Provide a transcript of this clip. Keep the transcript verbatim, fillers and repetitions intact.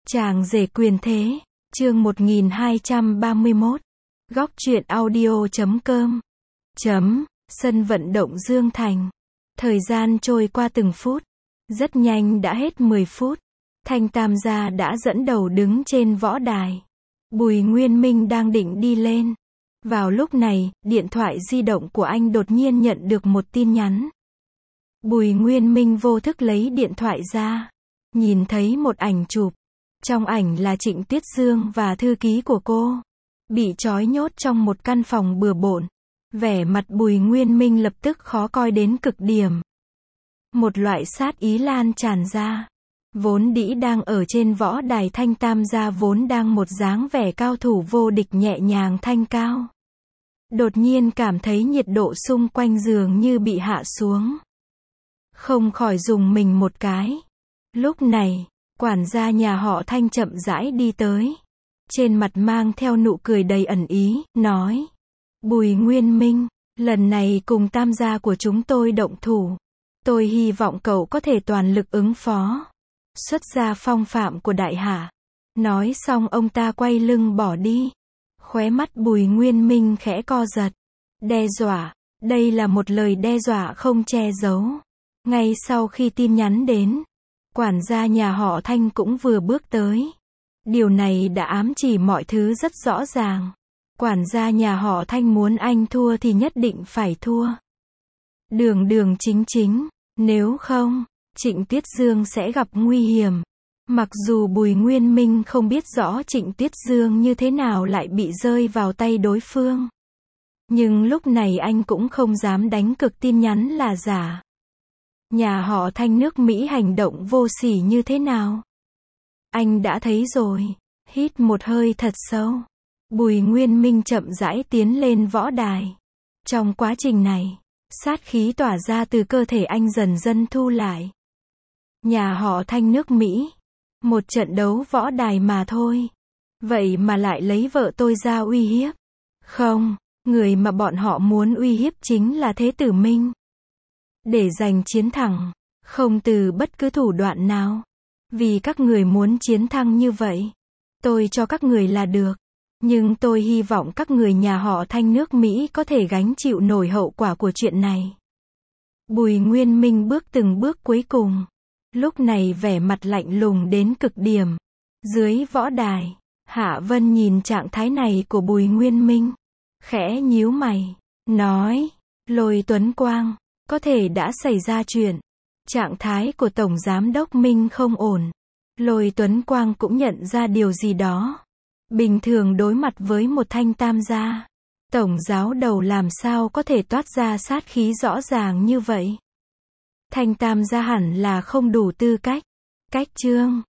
Chàng rể quyền thế, chương một nghìn hai trăm ba mươi mốt. Góc truyện audio chấm com. Chấm, sân vận động Dương Thành. Thời gian trôi qua từng phút. Rất nhanh đã hết mười phút. Thanh Tam gia đã dẫn đầu đứng trên võ đài. Bùi Nguyên Minh đang định đi lên. Vào lúc này, điện thoại di động của anh đột nhiên nhận được một tin nhắn. Bùi Nguyên Minh vô thức lấy điện thoại ra. Nhìn thấy một ảnh chụp. Trong ảnh là Trịnh Tuyết Dương và thư ký của cô. Bị trói nhốt trong một căn phòng bừa bộn. Vẻ mặt Bùi Nguyên Minh lập tức khó coi đến cực điểm. Một loại sát ý lan tràn ra. Vốn đĩ đang ở trên võ đài Thanh Tam gia vốn đang một dáng vẻ cao thủ vô địch nhẹ nhàng thanh cao. Đột nhiên cảm thấy nhiệt độ xung quanh giường như bị hạ xuống. Không khỏi dùng mình một cái. Lúc này, quản gia nhà họ Thanh chậm rãi đi tới. Trên mặt mang theo nụ cười đầy ẩn ý, nói. Bùi Nguyên Minh, lần này cùng Tam gia của chúng tôi động thủ. Tôi hy vọng cậu có thể toàn lực ứng phó. Xuất ra phong phạm của đại hạ. Nói xong ông ta quay lưng bỏ đi. Khóe mắt Bùi Nguyên Minh khẽ co giật. Đe dọa, đây là một lời đe dọa không che giấu. Ngay sau khi tin nhắn đến, quản gia nhà họ Thanh cũng vừa bước tới. Điều này đã ám chỉ mọi thứ rất rõ ràng. Quản gia nhà họ Thanh muốn anh thua thì nhất định phải thua. Đường đường chính chính, nếu không, Trịnh Tuyết Dương sẽ gặp nguy hiểm. Mặc dù Bùi Nguyên Minh không biết rõ Trịnh Tuyết Dương như thế nào lại bị rơi vào tay đối phương. Nhưng lúc này anh cũng không dám đánh cược tin nhắn là giả. Nhà họ Thanh nước Mỹ hành động vô sỉ như thế nào? Anh đã thấy rồi. Hít một hơi thật sâu. Bùi Nguyên Minh chậm rãi tiến lên võ đài. Trong quá trình này, sát khí tỏa ra từ cơ thể anh dần dần thu lại. Nhà họ Thanh nước Mỹ. Một trận đấu võ đài mà thôi. Vậy mà lại lấy vợ tôi ra uy hiếp. Không, người mà bọn họ muốn uy hiếp chính là Thế Tử Minh. Để giành chiến thắng, không từ bất cứ thủ đoạn nào. Vì các người muốn chiến thắng như vậy, tôi cho các người là được. Nhưng tôi hy vọng các người nhà họ Thanh nước Mỹ có thể gánh chịu nổi hậu quả của chuyện này. Bùi Nguyên Minh bước từng bước cuối cùng. Lúc này vẻ mặt lạnh lùng đến cực điểm. Dưới võ đài, Hạ Vân nhìn trạng thái này của Bùi Nguyên Minh. Khẽ nhíu mày, nói, Lôi Tuấn Quang, có thể đã xảy ra chuyện. Trạng thái của Tổng Giám đốc Minh không ổn. Lôi Tuấn Quang cũng nhận ra điều gì đó. Bình thường đối mặt với một Thanh Tam gia, Tổng giáo đầu làm sao có thể toát ra sát khí rõ ràng như vậy. Thanh Tam gia hẳn là không đủ tư cách. Cách chương